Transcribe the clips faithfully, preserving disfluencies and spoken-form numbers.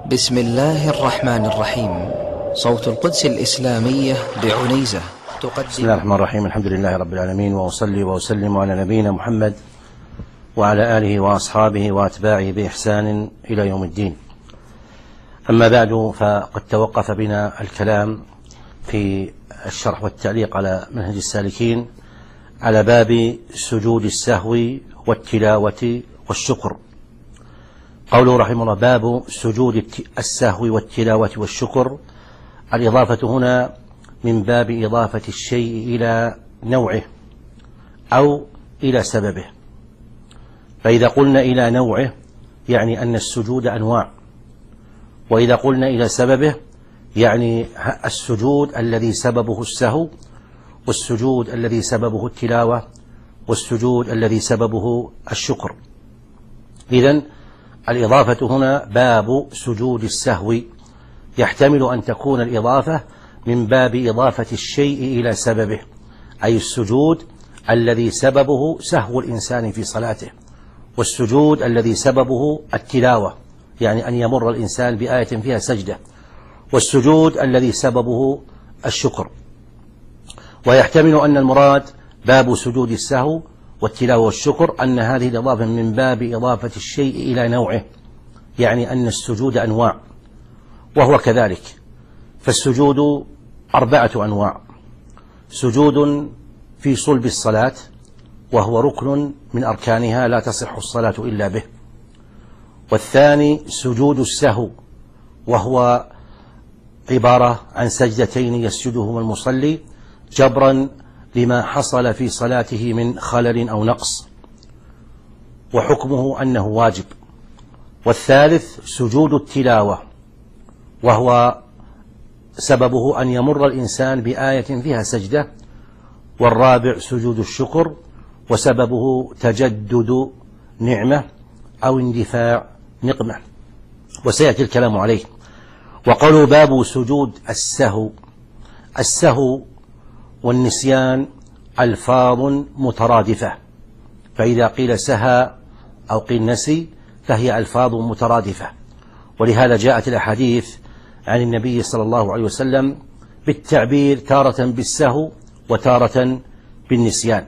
بسم الله الرحمن الرحيم. صوت القدس الإسلامية بعنيزة تقدم. بسم الله الرحمن الرحيم. الحمد لله رب العالمين، وأصلي وأسلم على نبينا محمد وعلى آله وأصحابه وأتباعه بإحسان إلى يوم الدين. أما بعد، فقد توقف بنا الكلام في الشرح والتعليق على منهج السالكين على باب سجود السهو والتلاوة والشكر. قوله رحمه الله: باب سجود السهو والتلاوة والشكر. الإضافة هنا من باب إضافة الشيء إلى نوعه أو إلى سببه. فإذا قلنا إلى نوعه يعني أن السجود أنواع، وإذا قلنا إلى سببه يعني السجود الذي سببه السهو، والسجود الذي سببه التلاوة، والسجود الذي سببه الشكر. إذن الإضافة هنا باب سجود السهو، يحتمل أن تكون الإضافة من باب إضافة الشيء إلى سببه، أي السجود الذي سببه سهو الإنسان في صلاته، والسجود الذي سببه التلاوة يعني أن يمر الإنسان بآية فيها سجدة، والسجود الذي سببه الشكر. ويحتمل أن المراد باب سجود السهو والتلاوة والشكر أن هذه الإضافة من باب إضافة الشيء إلى نوعه، يعني أن السجود أنواع، وهو كذلك. فالسجود أربعة أنواع: سجود في صلب الصلاة، وهو ركن من أركانها لا تصح الصلاة إلا به. والثاني سجود السهو، وهو عبارة عن سجدتين يسجدهما المصلي جبرا لما حصل في صلاته من خلل أو نقص، وحكمه أنه واجب. والثالث سجود التلاوة، وهو سببه أن يمر الإنسان بآية فيها سجدة. والرابع سجود الشكر، وسببه تجدد نعمة أو اندفاع نقمة، وسيأتي الكلام عليه. وقالوا باب سجود السهو. السهو والنسيان ألفاظ مترادفة، فإذا قيل سهى أو قيل نسي فهي ألفاظ مترادفة، ولهذا جاءت الأحاديث عن النبي صلى الله عليه وسلم بالتعبير تارة بالسهو وتارة بالنسيان.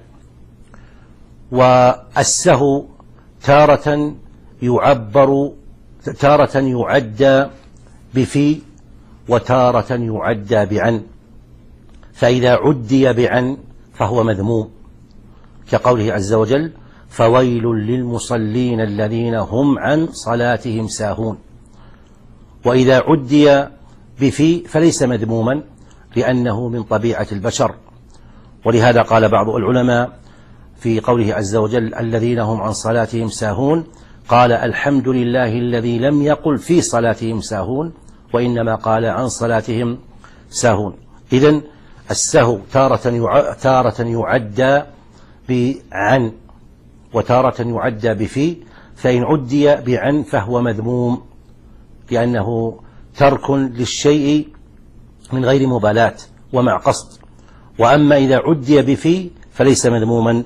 والسهو تارة يعبر تارة يعدى بفي، وتارة يعدى بعن، فإذا عدي بعن فهو مذموم، كقوله عز وجل: فويل للمصلين الذين هم عن صلاتهم ساهون. وإذا عدي بفي فليس مذموما، لأنه من طبيعة البشر. ولهذا قال بعض العلماء في قوله عز وجل: الذين هم عن صلاتهم ساهون، قال: الحمد لله الذي لم يقل في صلاتهم ساهون، وإنما قال عن صلاتهم ساهون. إذن السهو تارة تارة يعدى بعن، وتارة يعدى بفي، فإن عدي بعن فهو مذموم، لأنه ترك للشيء من غير مبالاة ومع قصد. وأما إذا عدي بفي فليس مذموما.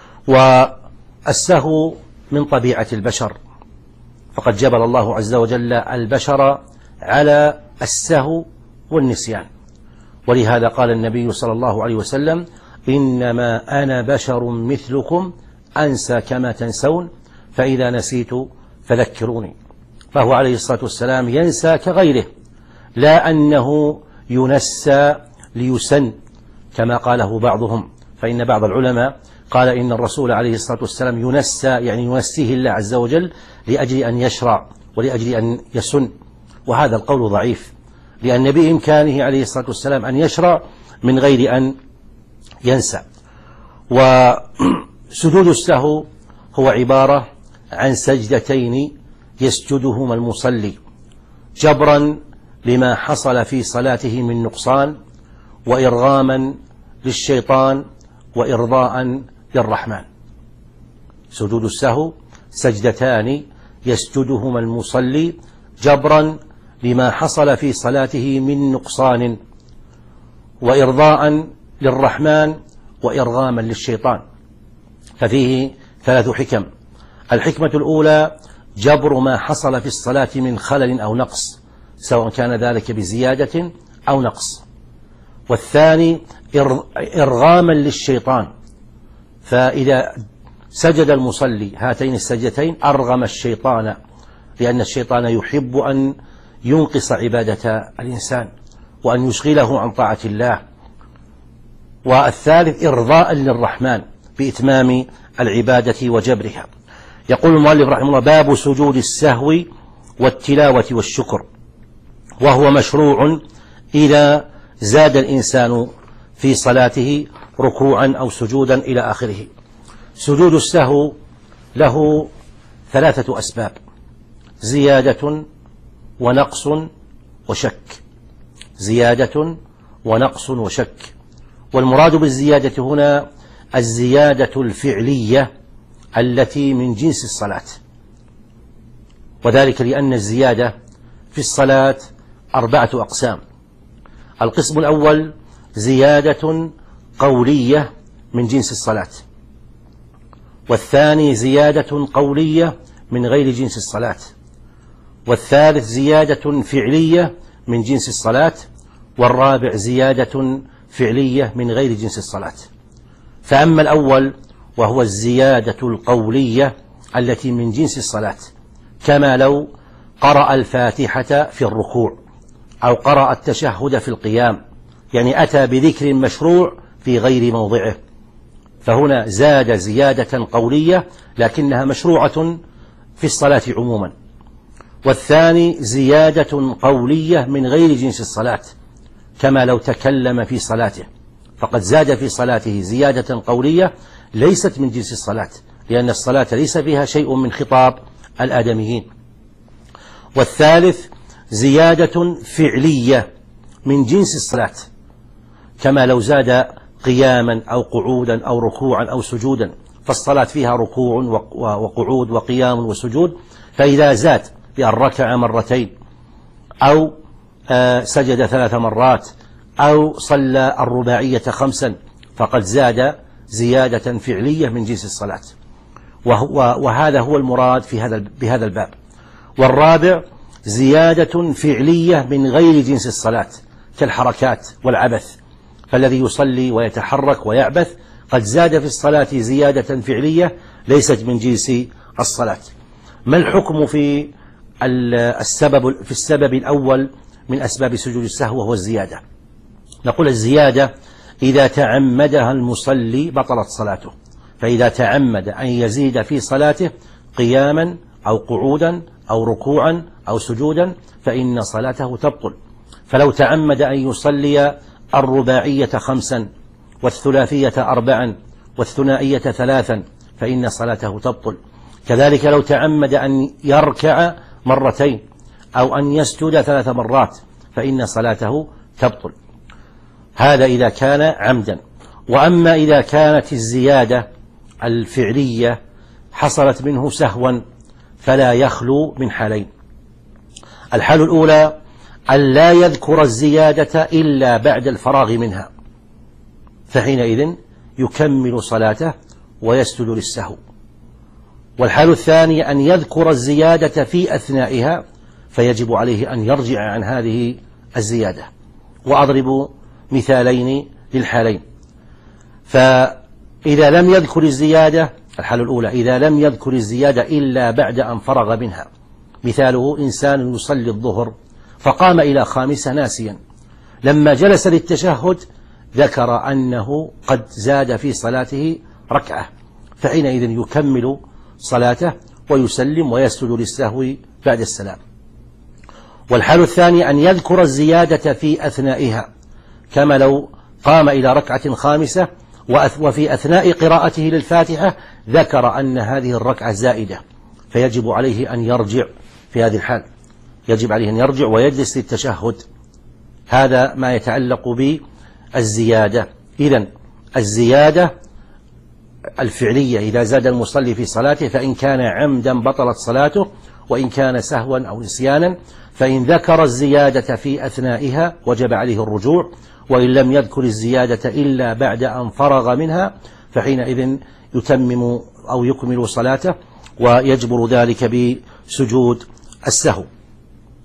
والسهو من طبيعة البشر، فقد جبل الله عز وجل البشر على السهو والنسيان. ولهذا قال النبي صلى الله عليه وسلم: إنما أنا بشر مثلكم أنسى كما تنسون، فإذا نسيت فذكروني. فهو عليه الصلاة والسلام ينسى كغيره، لا أنه ينسى ليسن كما قاله بعضهم. فإن بعض العلماء قال إن الرسول عليه الصلاة والسلام ينسى يعني ينسيه الله عز وجل لأجل أن يشرع ولأجل أن يسن، وهذا القول ضعيف، لأن بإمكانه عليه الصلاة والسلام أن يشرع من غير أن ينسى. وسجود السهو هو عبارة عن سجدتين يسجدهما المصلي جبرا لما حصل في صلاته من نقصان، وإرغاما للشيطان، وإرضاء للرحمن. سجود السهو سجدتان يسجدهما المصلي جبرا لما حصل في صلاته من نقصان، وإرضاء للرحمن، وإرغاما للشيطان. ففيه ثلاث حكم. الحكمة الأولى جبر ما حصل في الصلاة من خلل أو نقص، سواء كان ذلك بزيادة أو نقص. والثاني إرغاما للشيطان، فإذا سجد المصلي هاتين السجدتين أرغم الشيطان، لأن الشيطان يحب أن ينقص عبادة الإنسان وأن يشغله عن طاعة الله. والثالث إرضاء للرحمن بإتمام العبادة وجبرها. يقول المؤلف رحمه الله: باب سجود السهو والتلاوة والشكر، وهو مشروع إذا زاد الإنسان في صلاته ركوعا أو سجودا إلى آخره. سجود السهو له ثلاثة أسباب: زيادة ونقص وشك. زيادة ونقص وشك. والمراد بالزيادة هنا الزيادة الفعلية التي من جنس الصلاة، وذلك لأن الزيادة في الصلاة أربعة أقسام. القسم الأول زيادة قولية من جنس الصلاة، والثاني زيادة قولية من غير جنس الصلاة، والثالث زيادة فعلية من جنس الصلاة، والرابع زيادة فعلية من غير جنس الصلاة. فأما الأول وهو الزيادة القولية التي من جنس الصلاة، كما لو قرأ الفاتحة في الركوع أو قرأ التشهد في القيام، يعني أتى بذكر مشروع في غير موضعه، فهنا زاد زيادة قولية لكنها مشروعة في الصلاة عموما. والثاني زيادة قولية من غير جنس الصلاة، كما لو تكلم في صلاته، فقد زاد في صلاته زيادة قولية ليست من جنس الصلاة، لأن الصلاة ليس فيها شيء من خطاب الآدميين. والثالث زيادة فعلية من جنس الصلاة، كما لو زاد قياما أو قعودا أو ركوعا أو سجودا، فالصلاة فيها ركوع وقعود وقيام وسجود، فإذا زاد بأن ركع مرتين أو سجد ثلاث مرات أو صلى الرباعية خمسا فقد زاد زيادة فعلية من جنس الصلاة، وهذا هو المراد في هذا بهذا الباب. والرابع زيادة فعلية من غير جنس الصلاة، كالحركات والعبث، فالذي يصلي ويتحرك ويعبث قد زاد في الصلاة زيادة فعلية ليست من جنس الصلاة. ما الحكم في السبب في السبب الأول من أسباب سجود السهو وهو الزيادة؟ نقول الزيادة إذا تعمدها المصلي بطلت صلاته، فإذا تعمد أن يزيد في صلاته قياما أو قعودا أو ركوعا أو سجودا فإن صلاته تبطل. فلو تعمد أن يصلي الرباعية خمسا والثلاثية أربعا والثنائية ثلاثا فإن صلاته تبطل. كذلك لو تعمد أن يركع مرتين أو أن يسجد ثلاث مرات فإن صلاته تبطل. هذا إذا كان عمدا. وأما إذا كانت الزيادة الفعلية حصلت منه سهوا فلا يخلو من حالين: الحال الأولى أن لا يذكر الزيادة إلا بعد الفراغ منها، فحينئذ يكمل صلاته ويسجد للسهو. والحال الثاني أن يذكر الزيادة في أثنائها فيجب عليه أن يرجع عن هذه الزيادة. وأضرب مثالين للحالين. فإذا لم يذكر الزيادة، الحالة الأولى إذا لم يذكر الزيادة إلا بعد أن فرغ منها، مثاله إنسان يصلي الظهر فقام إلى خامسة ناسيا، لما جلس للتشهد ذكر أنه قد زاد في صلاته ركعة، فحينئذ يكمل صلاته ويسلم ويسجد للسهو بعد السلام. والحال الثاني أن يذكر الزيادة في أثنائها، كما لو قام إلى ركعة خامسة وفي أثناء قراءته للفاتحة ذكر أن هذه الركعة زائدة، فيجب عليه أن يرجع. في هذه الحال يجب عليه أن يرجع ويجلس للتشهد. هذا ما يتعلق بالزيادة. إذن الزيادة الفعلية إذا زاد المصلي في صلاته فإن كان عمدا بطلت صلاته، وإن كان سهوا أو نسيانا فإن ذكر الزيادة في أثنائها وجب عليه الرجوع، وإن لم يذكر الزيادة إلا بعد أن فرغ منها فحينئذ يتمم أو يكمل صلاته ويجبر ذلك بسجود السهو.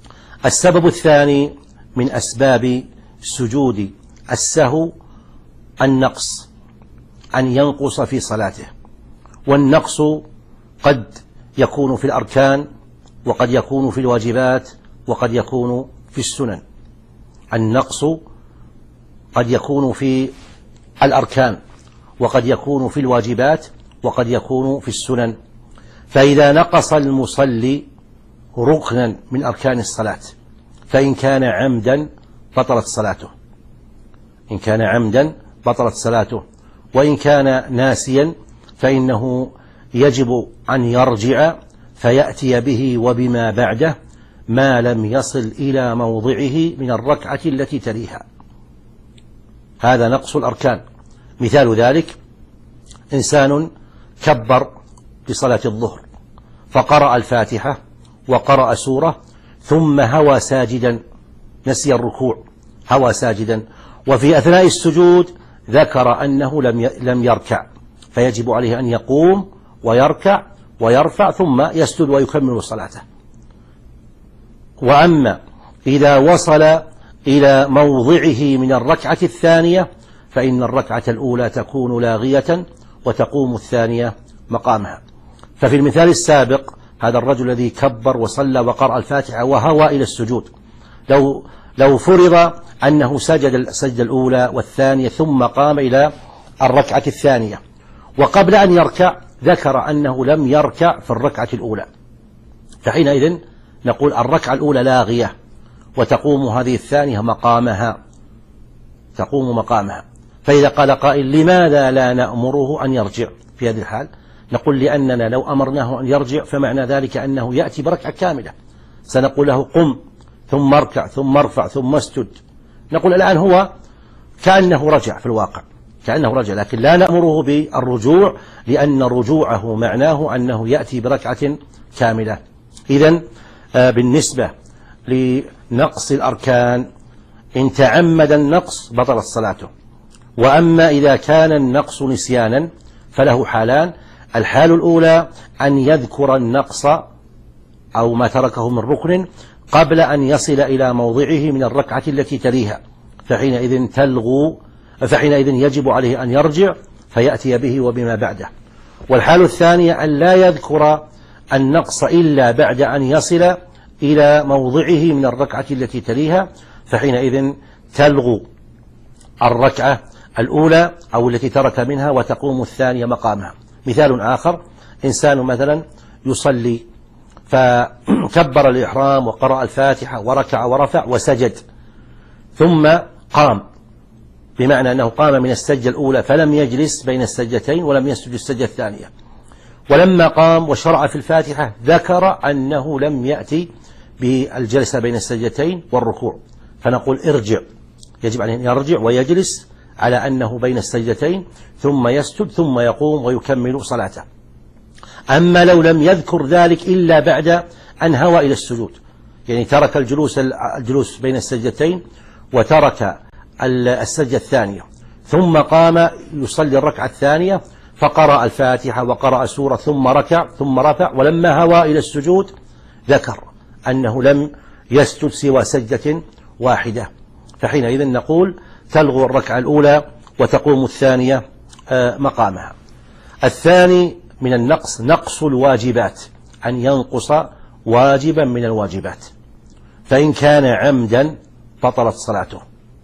السبب الثاني من أسباب سجود السهو النقص، أن ينقص في صلاته. والنقص قد يكون في الأركان، وقد يكون في الواجبات، وقد يكون في السنن. النقص قد يكون في الأركان، وقد يكون في الواجبات، وقد يكون في السنن. فإذا نقص المصلي ركنا من أركان الصلاة، فإن كان عمدا بطلت صلاته، إن كان عمدا بطلت صلاته. وإن كان ناسيا فإنه يجب أن يرجع فيأتي به وبما بعده ما لم يصل إلى موضعه من الركعة التي تليها. هذا نقص الأركان. مثال ذلك: إنسان كبر لصلاة الظهر فقرأ الفاتحة وقرأ سورة ثم هوى ساجدا، نسي الركوع، هوى ساجدا، وفي أثناء السجود ذكر أنه لم لم يركع، فيجب عليه أن يقوم ويركع ويرفع ثم يسجد ويكمل صلاته. وأما إذا وصل إلى موضعه من الركعة الثانية فإن الركعة الأولى تكون لاغية وتقوم الثانية مقامها. ففي المثال السابق هذا الرجل الذي كبر وصلى وقرأ الفاتحة وهوى إلى السجود، لو لو فرض أنه سجد السجدة الأولى والثانية ثم قام إلى الركعة الثانية، وقبل أن يركع ذكر أنه لم يركع في الركعة الأولى، فحينئذ نقول الركعة الأولى لاغية وتقوم هذه الثانية مقامها، تقوم مقامها. فإذا قال قائل: لماذا لا نأمره أن يرجع في هذه الحال؟ نقول: لأننا لو أمرناه أن يرجع فمعنى ذلك أنه يأتي بركعة كاملة، سنقول له: قم ثم اركع ثم ارفع ثم اسجد. نقول الآن هو كأنه رجع في الواقع، كأنه رجع، لكن لا نأمره بالرجوع لأن رجوعه معناه أنه يأتي بركعة كاملة. إذن بالنسبة لنقص الأركان إن تعمد النقص بطلت صلاته. وأما إذا كان النقص نسيانا فله حالان: الحال الأولى أن يذكر النقص أو ما تركه من ركن قبل أن يصل إلى موضعه من الركعة التي تليها، فحينئذ تلغو فحينئذ يجب عليه أن يرجع فيأتي به وبما بعده. والحال الثانية أن لا يذكر النقص إلا بعد أن يصل إلى موضعه من الركعة التي تليها، فحينئذ تلغو الركعة الأولى أو التي ترك منها وتقوم الثانية مقامها. مثال آخر: إنسان مثلا يصلي فكبر الإحرام وقرأ الفاتحة وركع ورفع وسجد، ثم قام، بمعنى أنه قام من السجدة الأولى فلم يجلس بين السجدتين ولم يسجد السجدة الثانية، ولما قام وشرع في الفاتحة ذكر أنه لم يأتي بالجلسة بين السجدتين والركوع، فنقول: ارجع، يجب عليه أن يرجع ويجلس على أنه بين السجدتين ثم يسجد ثم يقوم ويكمل صلاته. أما لو لم يذكر ذلك إلا بعد أن هوى إلى السجود، يعني ترك الجلوس الجلوس بين السجدتين وترك السجدة الثانية ثم قام يصلي الركعة الثانية فقرأ الفاتحة وقرأ سورة ثم ركع ثم رفع، ولما هوى إلى السجود ذكر أنه لم يسجد سوى سجدة واحدة، فحينئذ نقول تلغو الركعة الأولى وتقوم الثانية مقامها. الثاني من النقص نقص الواجبات، أن ينقص واجبا من الواجبات، فإن كان عمدا بطلت صلاته،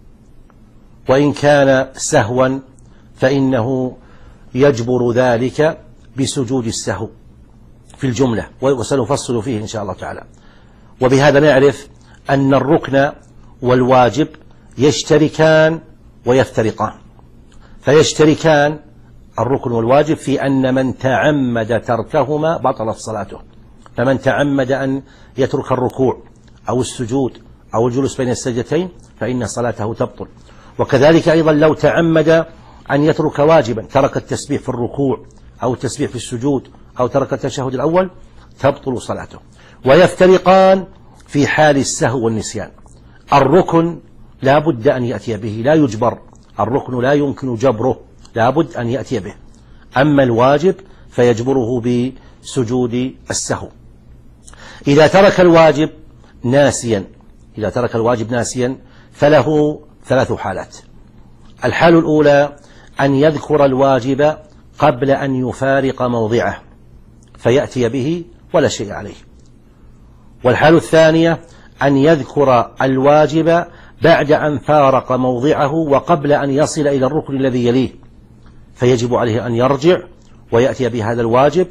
وإن كان سهوا فإنه يجبر ذلك بسجود السهو في الجملة، وسنفصل فيه إن شاء الله تعالى. وبهذا نعرف أن الركن والواجب يشتركان ويفترقان. فيشتركان الركن والواجب في أن من تعمد تركهما بطلت صلاته، فمن تعمد أن يترك الركوع أو السجود أو الجلوس بين السجدتين فإن صلاته تبطل. وكذلك أيضا لو تعمد أن يترك واجبا، ترك التسبيح في الركوع أو التسبيح في السجود أو ترك التشهد الأول، تبطل صلاته. ويفترقان في حال السهو والنسيان. الركن لا بد أن يأتي به، لا يجبر، الركن لا يمكن جبره، لا بد أن يأتي به. أما الواجب فيجبره بسجود السهو. إذا ترك الواجب ناسيا إذا ترك الواجب ناسيا فله ثلاث حالات. الحال الأولى أن يذكر الواجب قبل أن يفارق موضعه فيأتي به ولا شيء عليه. والحال الثانية أن يذكر الواجب بعد أن فارق موضعه وقبل أن يصل إلى الركن الذي يليه فيجب عليه أن يرجع ويأتي بهذا الواجب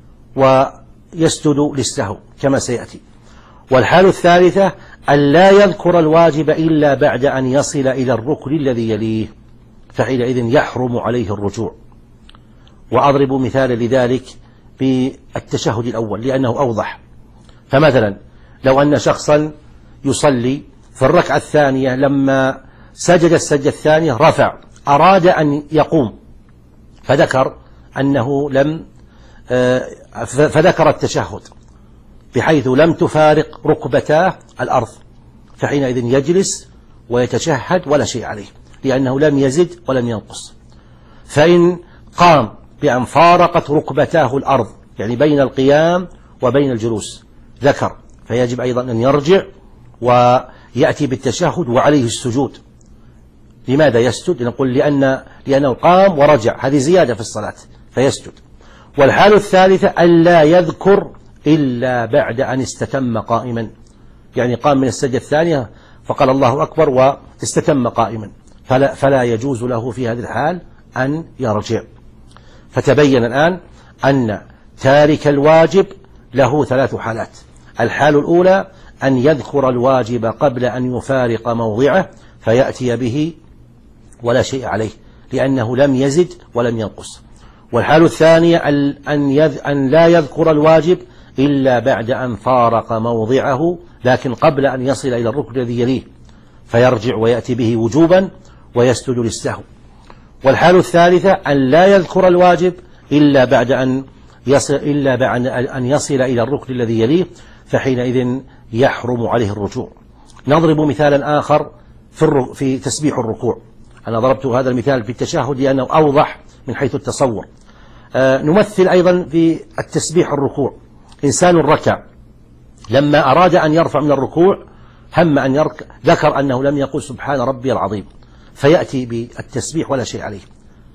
ويسجد للسهو كما سيأتي. والحال الثالثة أن لا يذكر الواجب إلا بعد أن يصل إلى الركن الذي يليه فحينئذ يحرم عليه الرجوع. وأضرب مثال لذلك بالتشهد الأول لأنه أوضح. فمثلا لو أن شخصا يصلي في الركعة الثانية لما سجد السجدة الثانية رفع أراد أن يقوم فذكر أنه لم فذكر التشهد بحيث لم تفارق ركبتاه الأرض فحينئذ يجلس ويتشهد ولا شيء عليه لأنه لم يزد ولم ينقص. فإن قام بأن فارقت ركبتاه الأرض يعني بين القيام وبين الجلوس ذكر فيجب أيضا أن يرجع ويأتي بالتشهد وعليه السجود. لماذا يسجد؟ نقول لأن لأنه قام ورجع هذه زيادة في الصلاة فيسجد. والحال الثالثة ألا يذكر إلا بعد أن استتم قائما يعني قام من السجدة الثانية فقال الله أكبر واستتم قائما فلا, فلا يجوز له في هذه الحال أن يرجع. فتبين الآن أن تارك الواجب له ثلاث حالات. الحال الأولى أن يذكر الواجب قبل أن يفارق موضعه فيأتي به ولا شيء عليه لأنه لم يزد ولم ينقص. والحال الثانية أن, يذ... أن لا يذكر الواجب إلا بعد أن فارق موضعه لكن قبل أن يصل إلى الركن الذي يليه فيرجع ويأتي به وجوبا ويسجد للسهو. والحال الثالثة أن لا يذكر الواجب إلا بعد أن يصل إلا بعد أن يصل إلى الركن الذي يليه فحينئذ يحرم عليه الرجوع. نضرب مثالا آخر في, الر... في تسبيح الركوع. أنا ضربت هذا المثال في التشهد لأنه أوضح من حيث التصور. آه نمثل أيضا في التسبيح الركوع. إنسان ركع لما أراد أن يرفع من الركوع هم أن يركع ذكر أنه لم يقل سبحان ربي العظيم فيأتي بالتسبيح ولا شيء عليه.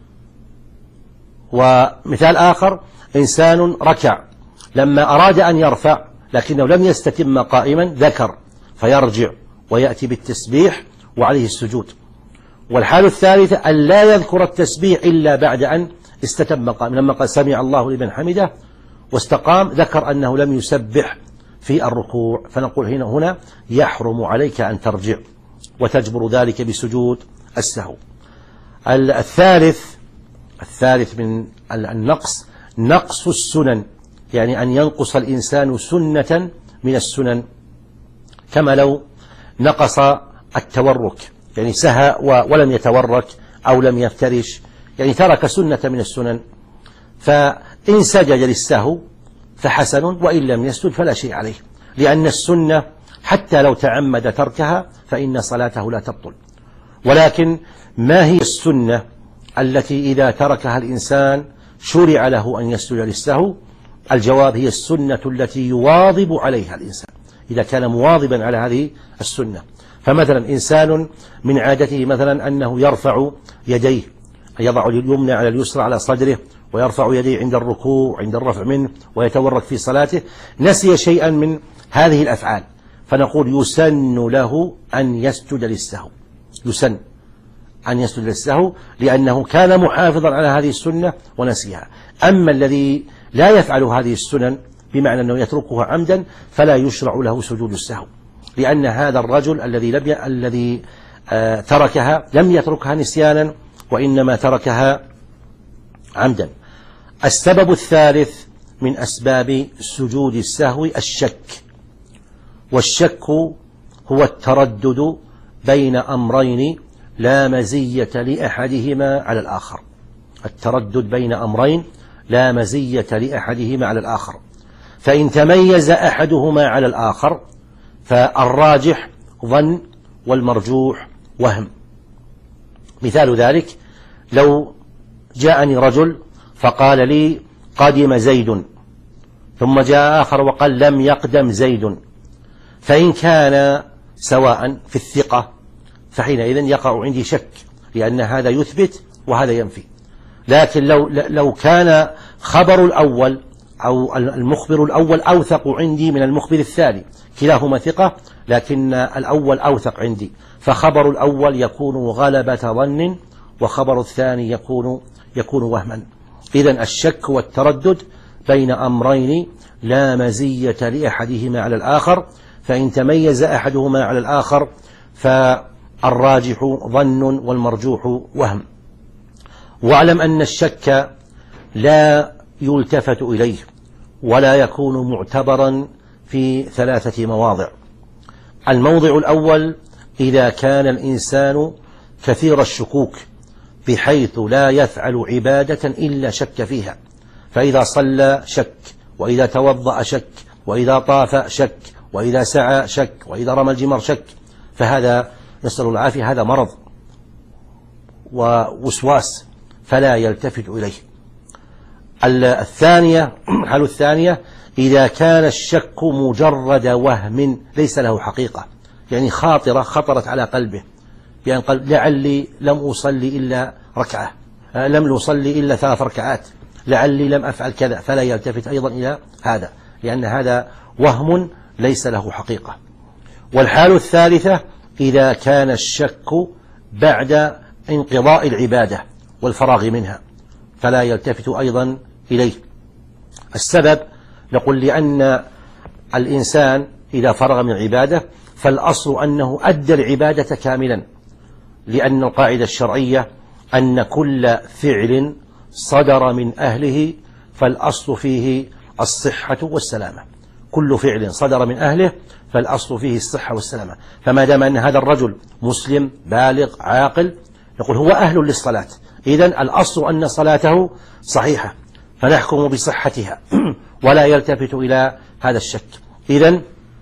ومثال آخر إنسان ركع لما أراد أن يرفع لكنه لم يستتم قائما ذكر فيرجع ويأتي بالتسبيح وعليه السجود. والحال الثالثة أن لا يذكر التسبيح إلا بعد أن استتم قائما لما قال سمع الله لمن حمده واستقام ذكر أنه لم يسبح في الركوع فنقول هنا هنا يحرم عليك أن ترجع وتجبر ذلك بسجود السهو. الثالث الثالث من النقص نقص السنن يعني أن ينقص الإنسان سنة من السنن كما لو نقص التورك يعني سهى ولم يتورك أو لم يفترش يعني ترك سنة من السنن فإن سجد للسهو فحسن وإن لم يسجد فلا شيء عليه لأن السنة حتى لو تعمد تركها فإن صلاته لا تبطل. ولكن ما هي السنة التي إذا تركها الإنسان شرع له أن يسجد للسهو؟ الجواب هي السنة التي يواظب عليها الإنسان إذا كان مواظبا على هذه السنة. فمثلا إنسان من عادته مثلا أنه يرفع يديه يضع اليمنى على اليسرى على صدره ويرفع يديه عند الركوع عند الرفع منه ويتورك في صلاته نسي شيئا من هذه الأفعال فنقول يسن له أن يسجد للسهو يسن أن يسجد للسهو لأنه كان محافظا على هذه السنة ونسيها. أما الذي لا يفعل هذه السنن بمعنى أنه يتركها عمدا فلا يشرع له سجود السهو لأن هذا الرجل الذي لم ي... الذي آه تركها لم يتركها نسيانا وإنما تركها عمدا. السبب الثالث من أسباب سجود السهو الشك. والشك هو التردد بين أمرين لا مزية لأحدهما على الآخر التردد بين أمرين لا مزية لأحدهما على الآخر فإن تميز أحدهما على الآخر فالراجح ظن والمرجوح وهم. مثال ذلك لو جاءني رجل فقال لي قدم زيد ثم جاء آخر وقال لم يقدم زيد فإن كان سواء في الثقة فحينئذ يقع عندي شك، لأن هذا يثبت وهذا ينفي. لكن لو لو كان خبر الأول أو المخبر الأول أوثق عندي من المخبر الثاني، كلاهما ثقة لكن الأول أوثق عندي، فخبر الأول يكون غلبة ظن وخبر الثاني يكون يكون وهما. إذن الشك والتردد بين أمرين لا مزية لأحدهما على الآخر، فإن تميز أحدهما على الآخر فالراجح ظن والمرجوح وهم. واعلم أن الشك لا يلتفت إليه ولا يكون معتبرا في ثلاثة مواضع. الموضع الأول إذا كان الإنسان كثير الشكوك بحيث لا يفعل عبادة إلا شك فيها، فإذا صلى شك، وإذا توضأ شك، وإذا طاف شك، وإذا سعى شك، وإذا رمى الجمر شك، فهذا نسأل الله العافية هذا مرض ووسواس فلا يلتفت إليه. الثانية الحالة الثانية إذا كان الشك مجرد وهم ليس له حقيقة، يعني خاطرة خطرت على قلبه، يعني قال لعلي لم أصلي إلا ركعة، لم أصلي إلا ثلاث ركعات، لعلي لم أفعل كذا، فلا يلتفت أيضا إلى هذا، لأن هذا وهم ليس له حقيقة. والحالة الثالثة إذا كان الشك بعد انقضاء العبادة والفراغ منها، فلا يلتفت أيضا إليه. السبب نقول لأن الإنسان إذا فرغ من العبادة فالأصل أنه أدى العبادة كاملا، لأن القاعدة الشرعية أن كل فعل صدر من أهله فالأصل فيه الصحة والسلامة، كل فعل صدر من أهله فالأصل فيه الصحة والسلامة. فما دام أن هذا الرجل مسلم بالغ عاقل نقول هو أهل للصلاة، إذن الأصل أن صلاته صحيحة فنحكم بصحتها ولا يلتفت إلى هذا الشك. إذن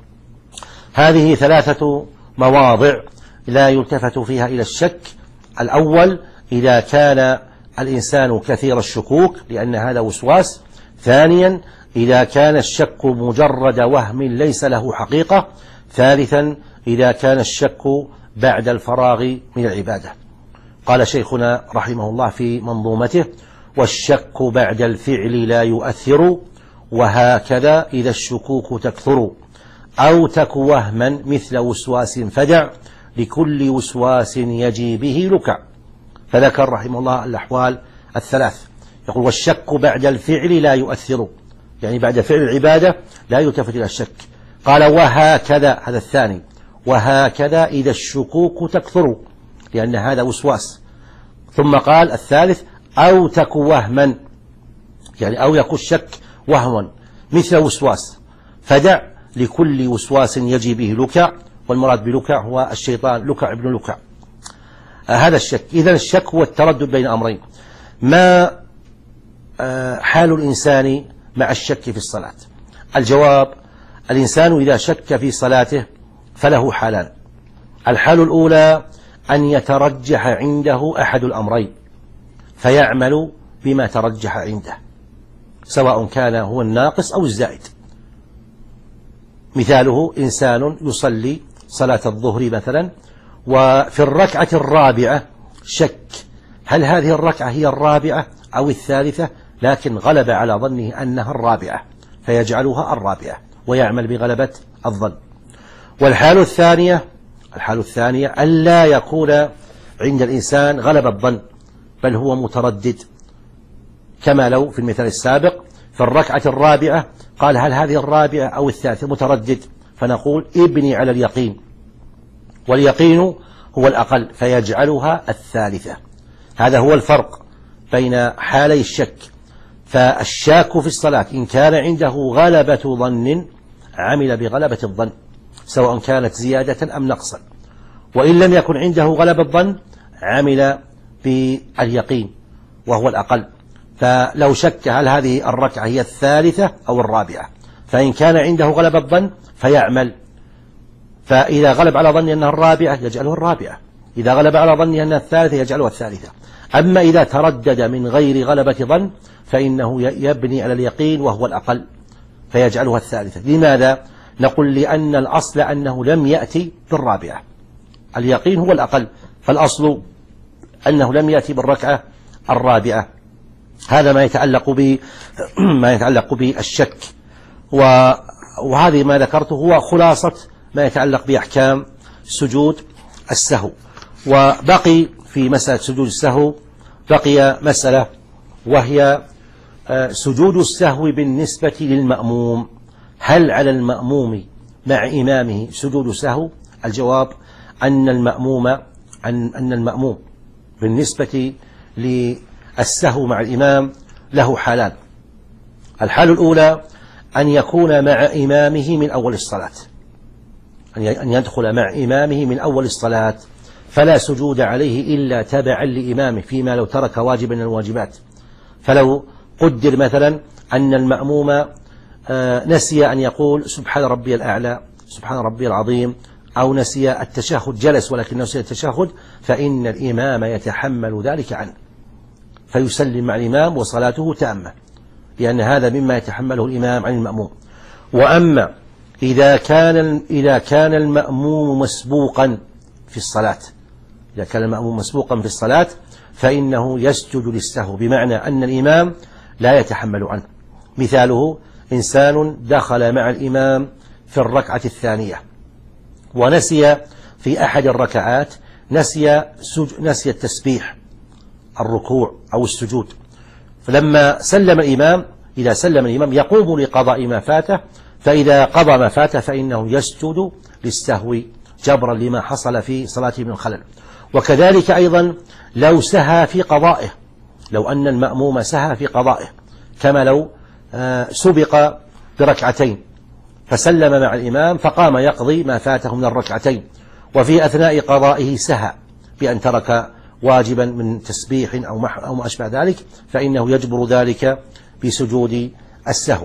هذه ثلاثة مواضع لا يلتفت فيها إلى الشك. الأول إذا كان الإنسان كثير الشكوك لأن هذا وسواس. ثانيا إذا كان الشك مجرد وهم ليس له حقيقة. ثالثا إذا كان الشك بعد الفراغ من العبادة. قال شيخنا رحمه الله في منظومته: والشك بعد الفعل لا يؤثر، وهكذا إذا الشكوك تكثر، أو تك وهما مثل وسواس فدع، لكل وسواس يجي به لكع. فذكر رحمه الله الأحوال الثلاث. يقول: والشك بعد الفعل لا يؤثر، يعني بعد فعل العبادة لا يلتفت إلى الشك. قال: وهكذا، هذا الثاني، وهكذا إذا الشكوك تكثر، لأن هذا وسواس. ثم قال الثالث: أو تك وهما، يعني أو يكون الشك وهما مثل وسواس فدع، لكل وسواس يجي به لكع. والمراد بلكع هو الشيطان، لكع ابن لكع. آه هذا الشك. إذن الشك هو التردد بين أمرين. ما آه حال الإنسان مع الشك في الصلاة؟ الجواب: الإنسان إذا شك في صلاته فله حالان. الحال الأولى أن يترجح عنده أحد الأمرين فيعمل بما ترجح عنده، سواء كان هو الناقص أو الزائد. مثاله: إنسان يصلي صلاة الظهر مثلا، وفي الركعة الرابعة شك هل هذه الركعة هي الرابعة أو الثالثة، لكن غلب على ظنه أنها الرابعة فيجعلها الرابعة ويعمل بغلبة الظن. والحال الثانية الحال الثانية ألا يكون عند الإنسان غلب الظن، بل هو متردد، كما لو في المثال السابق في الركعة الرابعة قال هل هذه الرابعة أو الثالثة، متردد، فنقول ابني على اليقين، واليقين هو الأقل فيجعلها الثالثة. هذا هو الفرق بين حالي الشك. فالشاك في الصلاة إن كان عنده غلبة ظن عمل بغلبة الظن سواء كانت زيادة أم نقصا، وإن لم يكن عنده غلبة الظن عمل باليقين وهو الأقل. فلو شك هل هذه الركعة هي الثالثة أو الرابعة، فإن كان عنده غلبة الظن فيعمل، فإذا غلب على ظنه أنها الرابعة يجعله الرابعة، إذا غلب على ظنه أنها الثالثة يجعلها الثالثة. أما إذا تردد من غير غلبة ظن فإنه يبني على اليقين وهو الأقل فيجعلها الثالثة. لماذا؟ نقول لأن الأصل أنه لم يأتي بالرابعة، اليقين هو الأقل، فالأصل أنه لم يأتي بالركعة الرابعة. هذا ما يتعلق ب ما يتعلق بالشك، وهذه ما ذكرته هو خلاصة ما يتعلق بأحكام سجود السهو. وبقي في مسألة سجود السهو بقي مسألة، وهي سجود السهو بالنسبة للمأموم. هل على المأموم مع إمامه سجود سهو؟ الجواب أن المأموم أن أن المأموم بالنسبة للسهو مع الإمام له حالان. الحالة الأولى أن يكون مع إمامه من أول الصلاة، أن يدخل مع إمامه من أول الصلاة فلا سجود عليه إلا تبعا لإمامه فيما لو ترك واجبا من الواجبات. فلو قدر مثلا أن المأموم نسي أن يقول سبحان ربي الأعلى سبحان ربي العظيم، أو نسي التشهد، جلس ولكن نسي التشهد، فإن الإمام يتحمل ذلك عنه فيسلم مع الإمام وصلاته تامة، لأن هذا مما يتحمله الإمام عن المأموم. وأما إذا كان إذا كان المأموم مسبوقا في الصلاة إذا كان المأموم مسبوقا في الصلاة فإنه يسجد للسهو، بمعنى أن الإمام لا يتحمل عنه. مثاله إنسان دخل مع الإمام في الركعة الثانية ونسي في أحد الركعات نسي, نسي التسبيح الركوع أو السجود، فلما سلم الإمام إذا سلم الإمام يقوم لقضاء ما فاته، فإذا قضى ما فاته فإنه يسجد للسهو جبرا لما حصل في صلاته من الخلل. وكذلك أيضا لو سهى في قضائه، لو أن المأموم سهى في قضائه كما لو سبق بركعتين فسلم مع الإمام فقام يقضي ما فاته من الركعتين، وفي أثناء قضائه سهى بأن ترك واجبا من تسبيح أو أو ما أشبه ذلك، فإنه يجبر ذلك بسجود السهو.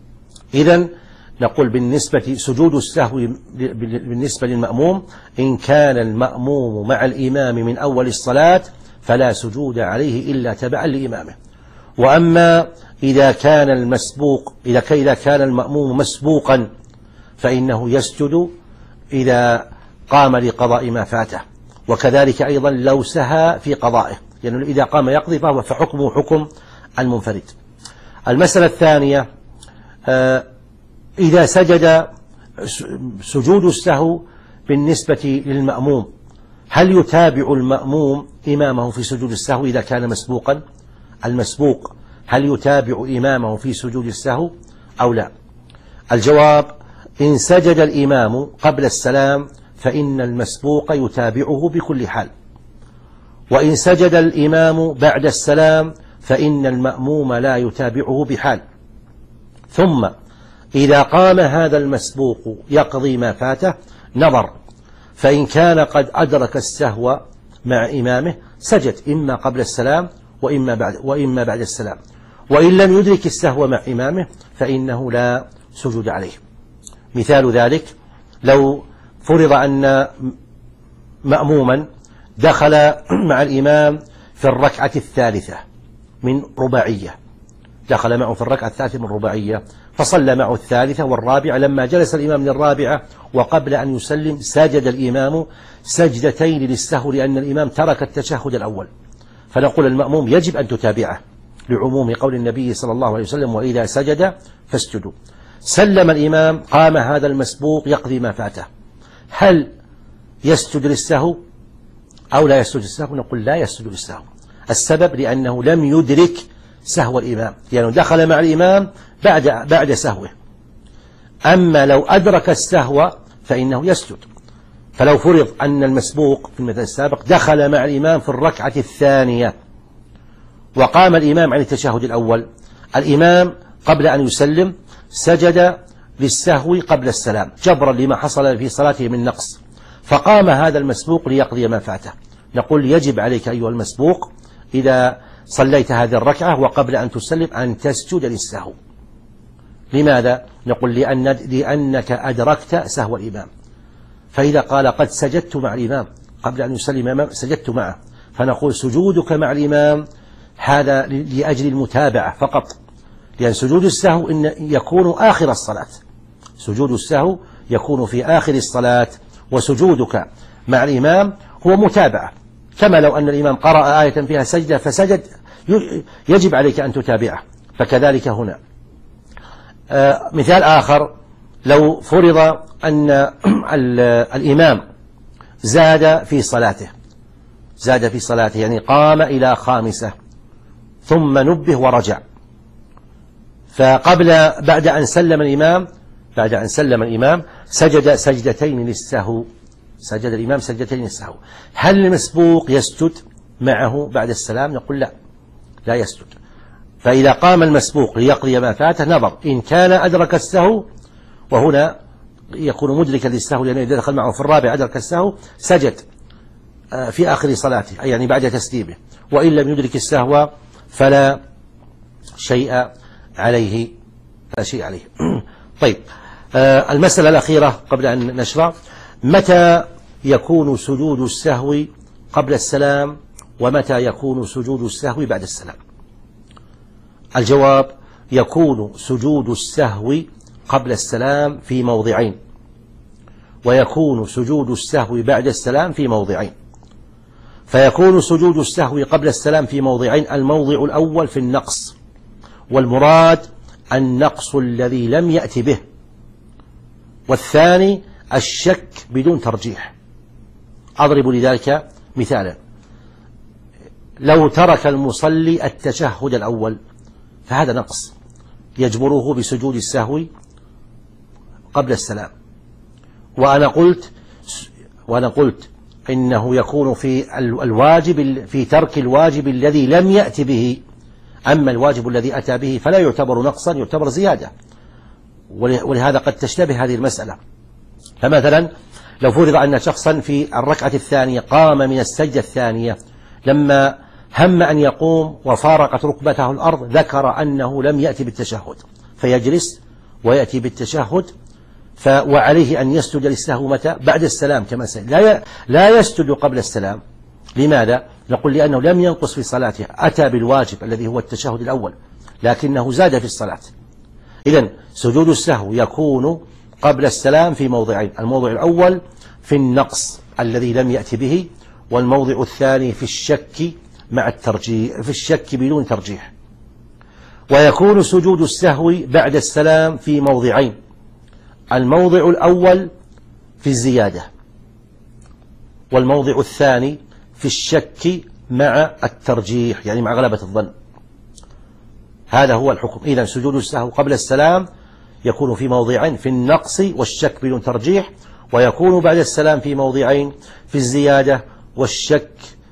إذن نقول بالنسبة سجود السهو بالنسبة للمأموم إن كان المأموم مع الإمام من أول الصلاة فلا سجود عليه إلا تبعا لإمامه. وأما إذا كان المسبوق إذا كان المأموم مسبوقا فإنه يسجد إذا قام لقضاء ما فاته، وكذلك أيضا لو سهى في قضائه، لأنه يعني إذا قام يقضي فهو فحكمه حكم المنفرد. المسألة الثانية آه إذا سجد سجود السهو بالنسبة للمأموم، هل يتابع المأموم إمامه في سجود السهو إذا كان مسبوقا؟ المسبوق هل يتابع إمامه في سجود السهو أو لا؟ الجواب إن سجد الإمام قبل السلام فإن المسبوق يتابعه بكل حال، وإن سجد الإمام بعد السلام فإن المأموم لا يتابعه بحال. ثم إذا قام هذا المسبوق يقضي ما فاته نظر، فإن كان قد أدرك السهو مع إمامه سجد إما قبل السلام وإما بعد, وإما بعد السلام، وإن لم يدرك السهو مع إمامه فإنه لا سجود عليه. مثال ذلك لو فرض أن مأموما دخل مع الإمام في الركعة الثالثة من رباعية، دخل معه في الركعة الثالثة من رباعية فصلى معه الثالثة والرابعة، لما جلس الإمام للرابعة وقبل أن يسلم سجد الإمام سجدتين للسهو لأن الإمام ترك التشهد الأول، فنقول المأموم يجب أن تتابعه لعموم قول النبي صلى الله عليه وسلم وإذا سجد فاسجدوا. سلم الإمام قام هذا المسبوق يقضي ما فاته، هل يسجد للسهو أو لا يسجد للسهو؟ نقول لا يسجد للسهو. السبب لأنه لم يدرك سهو الإمام، لأنه يعني دخل مع الإمام بعد بعد سهوه. أما لو أدرك السهو فإنه يسجد. فلو فرض أن المسبوق في المثال السابق دخل مع الإمام في الركعة الثانية وقام الإمام عن التشهد الأول، الإمام قبل أن يسلم سجد للسهو قبل السلام جبرا لما حصل في صلاته من نقص، فقام هذا المسبوق ليقضي ما فاته. نقول يجب عليك أيها المسبوق إذا صليت هذه الركعة وقبل أن تسلم أن تسجد للسهو. لماذا؟ نقول لأن لأنك أدركت سهو الإمام، فإذا قال قد سجدت مع الإمام قبل أن يسلم الإمام سجدت معه، فنقول سجودك مع الإمام هذا لأجل المتابعة فقط، لأن سجود السهو إن يكون آخر الصلاة، سجود السهو يكون في آخر الصلاة، وسجودك مع الإمام هو متابعة، كما لو أن الإمام قرأ آية فيها سجدة فسجد يجب عليك أن تتابعه، فكذلك هنا. آه مثال آخر، لو فرض أن الإمام زاد في صلاته زاد في صلاته يعني قام إلى خامسة ثم نبه ورجع، فقبل بعد أن سلم الإمام بعد أن سلم الإمام سجد سجدتين للسهو سجد الإمام سجدتين للسهو، هل المسبوق يسجد معه بعد السلام؟ نقول لا لا يسجد. فإذا قام المسبوق ليقضي ما فاته نظر إن كان أدرك السهو، وهنا يكون مدركا للسهو لأنه إذا دخل معه في الرابع أدرك السهو سجد في آخر صلاته، أي يعني بعد تسليمه، وإن لم يدرك السهو فلا شيء عليه لا شيء عليه. طيب، المسألة الأخيرة قبل أن نشرع: متى يكون سجود السهو قبل السلام ومتى يكون سجود السهو بعد السلام؟ الجواب: يكون سجود السهو قبل السلام في موضعين، ويكون سجود السهو بعد السلام في موضعين. فيكون سجود السهو قبل السلام في موضعين: الموضع الأول في النقص، والمراد النقص الذي لم يأتي به، والثاني الشك بدون ترجيح. أضرب لذلك مثالا: لو ترك المصلي التشهد الأول فهذا نقص يجبره بسجود السهو قبل السلام، وأنا قلت وأنا قلت إنه يكون في الواجب في ترك الواجب الذي لم يأتي به، أما الواجب الذي أتى به فلا يعتبر نقصا، يعتبر زيادة. ولهذا قد تشتبه هذه المسألة. فمثلا لو فرض أن شخصا في الركعة الثانية قام من السجدة الثانية، لما هم أن يقوم وفارقت ركبته الأرض ذكر أنه لم يأتي بالتشهد، فيجلس ويأتي بالتشهد، ف وعليه أن يسجد للسهو متى؟ بعد السلام كما سيد. لا لا يسجد قبل السلام. لماذا؟ نقول لأنه لم ينقص في صلاته، أتى بالواجب الذي هو التشهد الأول لكنه زاد في الصلاة. إذن سجود السهو يكون قبل السلام في موضعين: الموضع الأول في النقص الذي لم يأتي به، والموضع الثاني في الشك مع الترجيح في الشك بدون ترجيح. ويكون سجود السهو بعد السلام في موضعين: الموضع الأول في الزيادة، والموضع الثاني في الشك مع الترجيح يعني مع غلبة الظن. هذا هو الحكم. إذن سجود السهو قبل السلام يكون في موضعين: في النقص والشك بدون ترجيح، ويكون بعد السلام في موضعين: في الزيادة والشك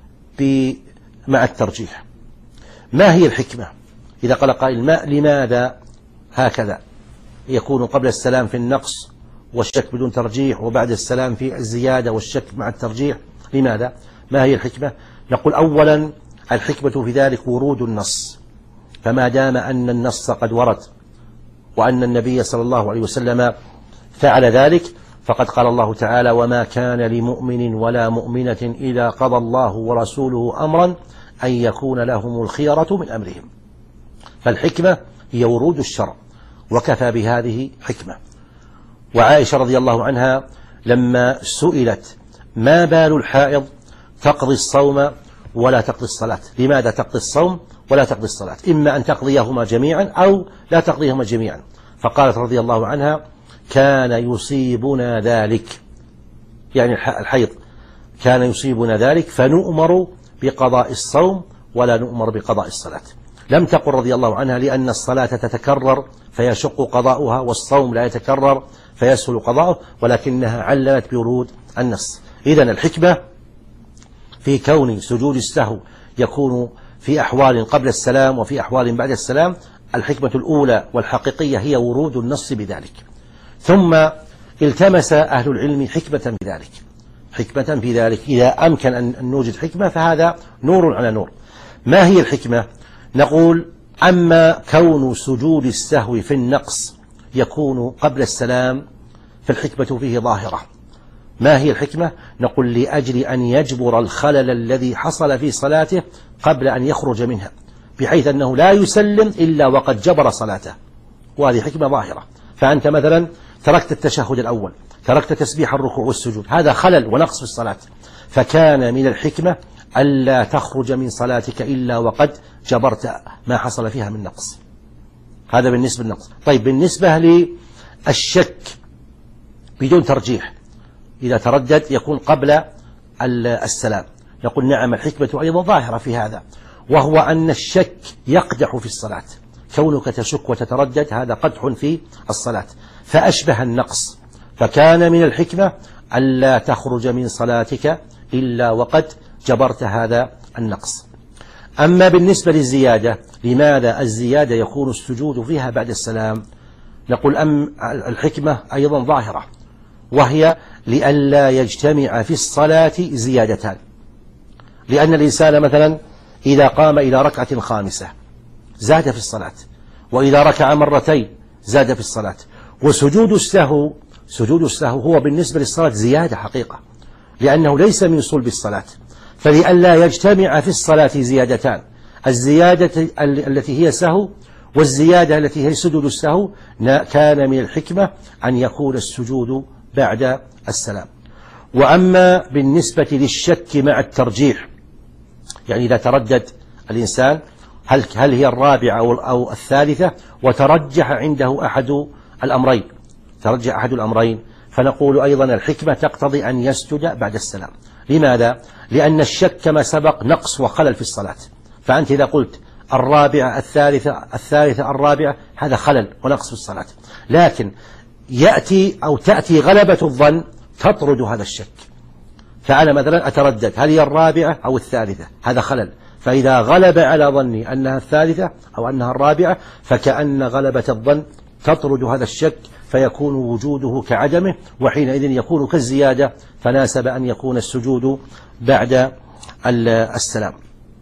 مع الترجيح. ما هي الحكمة؟ إذا قال قائل: ما لماذا هكذا يكون قبل السلام في النقص والشك بدون ترجيح وبعد السلام في الزيادة والشك مع الترجيح؟ لماذا؟ ما هي الحكمة؟ نقول: أولا الحكمة في ذلك ورود النص، فما دام أن النص قد ورد وأن النبي صلى الله عليه وسلم فعل ذلك، فقد قال الله تعالى: وما كان لمؤمن ولا مؤمنة إذا قضى الله ورسوله أمرا أن يكون لهم الخيرة من أمرهم. فالحكمة هي ورود الشرع، وكفى بهذه حكمة. وعائشة رضي الله عنها لما سئلت: ما بال الحائض تقضي الصوم ولا تقضي الصلاة؟ لماذا تقضي الصوم ولا تقضي الصلاة؟ إما أن تقضيهما جميعا أو لا تقضيهما جميعا. فقالت رضي الله عنها: كان يصيبنا ذلك، يعني الحيض كان يصيبنا ذلك، فنؤمر بقضاء الصوم ولا نؤمر بقضاء الصلاة. لم تقل رضي الله عنها لأن الصلاة تتكرر فيشق قضاؤها والصوم لا يتكرر فيسهل قضاؤه، ولكنها علمت بورود النص. إذن الحكمة في كون سجود السهو يكون في أحوال قبل السلام وفي أحوال بعد السلام، الحكمة الأولى والحقيقية هي ورود النص بذلك. ثم التمس أهل العلم حكمة في ذلك حكمة في ذلك إذا أمكن أن نوجد حكمة فهذا نور على نور. ما هي الحكمة؟ نقول: أما كون سجود السهو في النقص يكون قبل السلام فالحكمة فيه ظاهرة. ما هي الحكمة؟ نقول: لأجل أن يجبر الخلل الذي حصل في صلاته قبل أن يخرج منها، بحيث أنه لا يسلم إلا وقد جبر صلاته، وهذه حكمة ظاهرة. فأنت مثلا تركت التشهد الأول، تركت تسبيح الركوع والسجود، هذا خلل ونقص في الصلاة. فكان من الحكمة ألا تخرج من صلاتك إلا وقد جبرت ما حصل فيها من نقص. هذا بالنسبة للنقص. طيب بالنسبة للشك بدون ترجيح، إذا تردد يكون قبل السلام، يقول نعم الحكمة أيضا ظاهرة في هذا، وهو أن الشك يقدح في الصلاة. كونك تشك وتتردد هذا قدح في الصلاة، فأشبه النقص. فكان من الحكمة ألا تخرج من صلاتك إلا وقد جبرت هذا النقص. أما بالنسبة للزيادة، لماذا الزيادة يكون السجود فيها بعد السلام؟ نقول أم الحكمة أيضا ظاهرة، وهي لئلا يجتمع في الصلاة زيادتان. لأن الإنسان مثلا إذا قام إلى ركعة خامسة زاد في الصلاة، وإذا ركع مرتين زاد في الصلاة. وسجود السهو سجود السهو هو بالنسبة للصلاة زيادة حقيقة، لأنه ليس من صلب الصلاة. فلئلا يجتمع في الصلاة زيادتان، الزيادة التي هي سهو والزيادة التي هي سجود السهو، كان من الحكمة أن يكون السجود بعد السلام. وأما بالنسبة للشك مع الترجيح، يعني إذا تردد الإنسان هل هل هي الرابعة أو الثالثة وترجح عنده أحد الأمرين ترجح أحد الأمرين فنقول أيضا الحكمة تقتضي أن يسجد بعد السلام. لماذا؟ لأن الشك كما سبق نقص وخلل في الصلاة. فأنت إذا قلت الرابعة الثالثة الثالثة الرابعة هذا خلل ونقص في الصلاة، لكن يأتي أو تأتي غلبة الظن تطرد هذا الشك. فأنا مثلا أتردد هل هي الرابعة أو الثالثة، هذا خلل. فإذا غلب على ظني أنها الثالثة أو أنها الرابعة فكأن غلبة الظن تطرد هذا الشك، فيكون وجوده كعدمه، وحينئذ يكون كالزيادة، فناسب أن يكون السجود بعد السلام.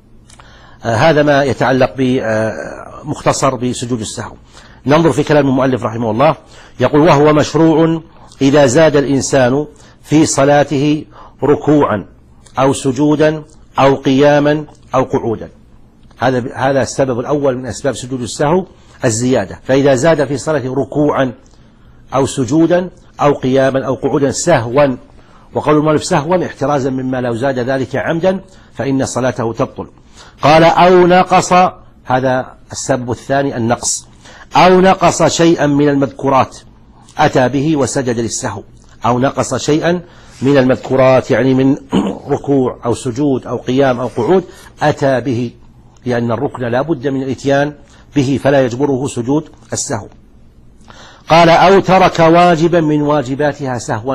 آه هذا ما يتعلق بمختصر بسجود السهو. ننظر في كلام المؤلف رحمه الله، يقول وهو مشروع إذا زاد الإنسان في صلاته ركوعا أو سجودا أو قياما أو قعودا. هذا هذا السبب الأول من أسباب سجود السهو الزيادة. فإذا زاد في صلاته ركوعا أو سجودا أو قياما أو قعودا سهوا، وقول المؤلف سهوا احترازا مما لو زاد ذلك عمدا فإن صلاته تبطل. قال أو نقص، هذا السبب الثاني النقص، أو نقص شيئا من المذكورات أتى به وسجد للسهو. أو نقص شيئا من المذكورات يعني من ركوع أو سجود أو قيام أو قعود أتى به، لأن الركن لا بد من الاتيان به فلا يجبره سجود السهو. قال أو ترك واجبا من واجباتها سهوا،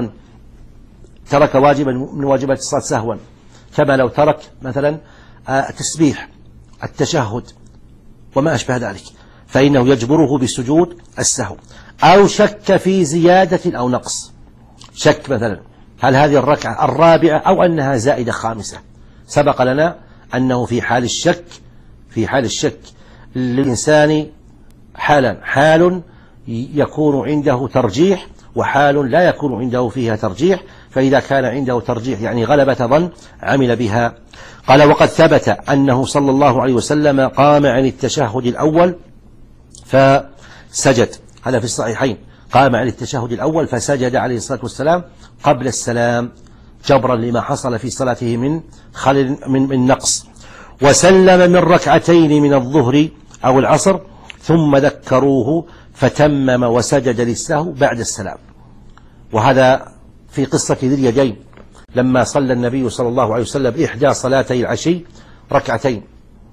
ترك واجبا من واجبات الصلاة سهوا، كما لو ترك مثلا تسبيح التشهد وما أشبه ذلك، فإنه يجبره بسجود السهو. أو شك في زيادة أو نقص، شك مثلا هل هذه الركعة الرابعة أو أنها زائدة خامسة. سبق لنا أنه في حال الشك في حال الشك للإنسان حالا، حال يكون عنده ترجيح وحال لا يكون عنده فيها ترجيح. فإذا كان عنده ترجيح يعني غلبة ظن عمل بها. قال وقد ثبت أنه صلى الله عليه وسلم قام عن التشهد الأول فسجد، هذا في الصحيحين، قام عن التشهد الأول فسجد عليه الصلاة والسلام قبل السلام جبرا لما حصل في صلاته من خلل من, من نقص. وسلم من ركعتين من الظهر أو العصر ثم ذكروه فتمم وسجد للسهو بعد السلام. وهذا في قصة ذي اليدين لما صلى النبي صلى الله عليه وسلم إحدى صلاتي العشي ركعتين،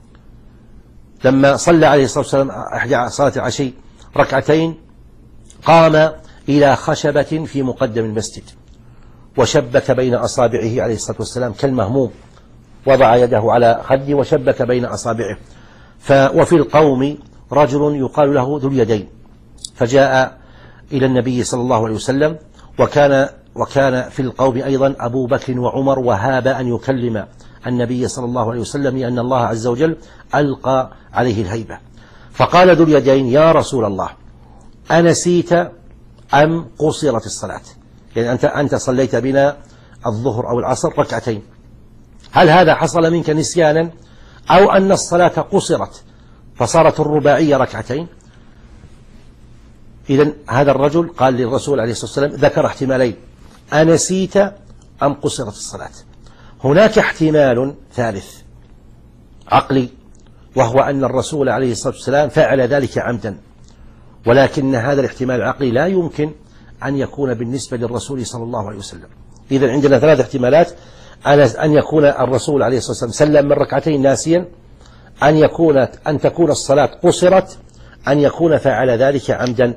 لما صلى عليه الصلاة والسلام إحدى صلاة العشي ركعتين قام إلى خشبة في مقدم المسجد وشبك بين أصابعه عليه الصلاة والسلام كالمهموم، وضع يده على خده وشبك بين أصابعه. وفي القوم رجل يقال له ذو اليدين، فجاء إلى النبي صلى الله عليه وسلم، وكان وكان في القوم أيضا أبو بكر وعمر، وهاب أن يكلم النبي صلى الله عليه وسلم لأن الله عز وجل ألقى عليه الهيبة. فقال ذو اليدين يا رسول الله أنسيت أم قصرت الصلاة؟ يعني أنت أنت صليت بنا الظهر أو العصر ركعتين، هل هذا حصل منك نسيانا أو أن الصلاة قصرت فصارت الرباعية ركعتين؟ إذن هذا الرجل قال للرسول عليه الصلاة والسلام ذكر احتمالين: أنسيت أم قصرت الصلاة؟ هناك احتمال ثالث عقلي، وهو أن الرسول عليه الصلاة والسلام فعل ذلك عمدا، ولكن هذا الاحتمال العقلي لا يمكن أن يكون بالنسبة للرسول صلى الله عليه وسلم. إذن عندنا ثلاث احتمالات: أن يكون الرسول عليه الصلاة والسلام سلم من ركعتين ناسيا، أن يكون أن تكون الصلاة قصرت، أن يكون فعل ذلك عمدا.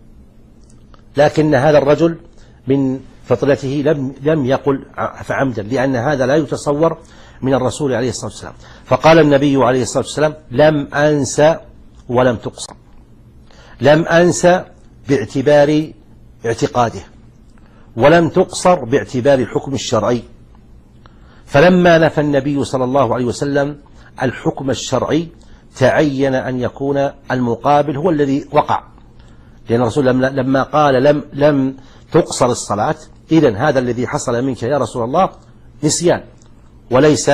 لكن هذا الرجل من فطرته لم لم يقل فعمدا، لأن هذا لا يتصور من الرسول عليه الصلاة والسلام. فقال النبي عليه الصلاة والسلام: لم أنسى ولم تقصر. لم أنسى باعتبار اعتقاده، ولم تقصر باعتبار الحكم الشرعي. فلما نفى النبي صلى الله عليه وسلم الحكم الشرعي تعين أن يكون المقابل هو الذي وقع، لأن الرسول لما قال لم لم تقصر الصلاة، إذن هذا الذي حصل منك يا رسول الله نسيان وليس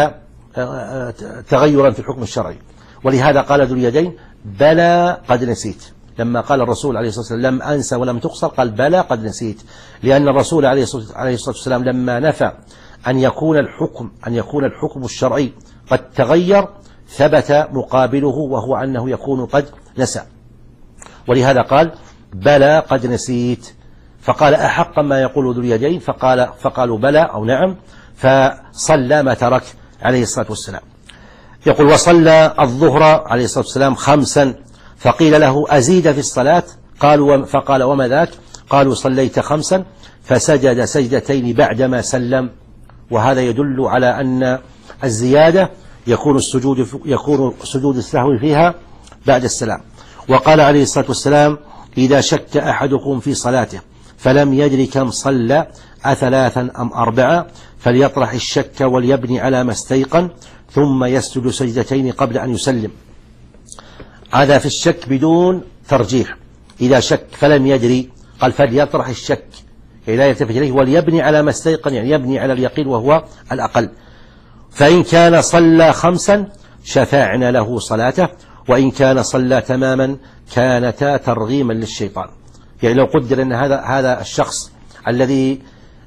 تغيرا في الحكم الشرعي. ولهذا قال ذو اليدين: بلى قد نسيت. لما قال الرسول عليه الصلاة والسلام لم أنسى ولم تقصر، قال: بلى قد نسيت، لأن الرسول عليه الصلاة والسلام لما نفى أن يكون الحكم أن يكون الحكم الشرعي قد تغير، ثبت مقابله وهو أنه يكون قد نسى. ولهذا قال: بلى قد نسيت. فقال: أحق ما يقول ذو اليدين؟ فقال فقالوا: بلى أو نعم. فصلى ما ترك عليه الصلاة والسلام. يقول: وصلى الظهر عليه الصلاة والسلام خمسا، فقيل له: أزيد في الصلاة؟ قالوا فقال: وما ذاك؟ قالوا: صليت خمسا. فسجد سجدتين بعدما سلم. وهذا يدل على أن الزيادة يكون السجود يكون سجود السهو فيها بعد السلام. وقال عليه الصلاة والسلام: إذا شك أحدكم في صلاته فلم يدري كم صلى أثلاثا أم أربعة فليطرح الشك وليبني على ما استيقن ثم يسجد سجدتين قبل أن يسلم. هذا في الشك بدون ترجيح. إذا شك فلم يدري قال فليطرح الشك، يعني لا يلتفت إليه، وليبني على ما استيقن، يعني يبني على اليقين وهو الأقل. فإن كان صلى خمسا شفعنا له صلاته، وإن كان صلى تماما كانتا ترغيما للشيطان. يعني لو قدر أن هذا هذا الشخص الذي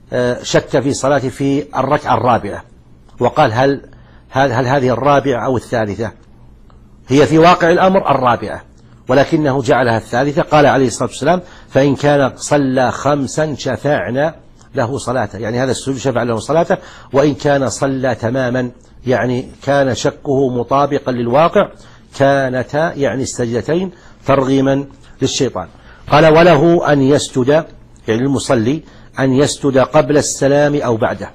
شك في صلاته في الركعة الرابعة وقال هل هل, هل هذه الرابعة أو الثالثة، هي في واقع الأمر الرابعة ولكنه جعلها الثالثة، قال عليه الصلاة والسلام: فإن كان صلى خمسا شفعنا له صلاته، يعني هذا السجود شفع له صلاته. وإن كان صلى تماما يعني كان شكه مطابقا للواقع كانتا يعني السجدتين ترغيما للشيطان. قال: وله أن يسجد، يعني المصلي أن يسجد قبل السلام أو بعده.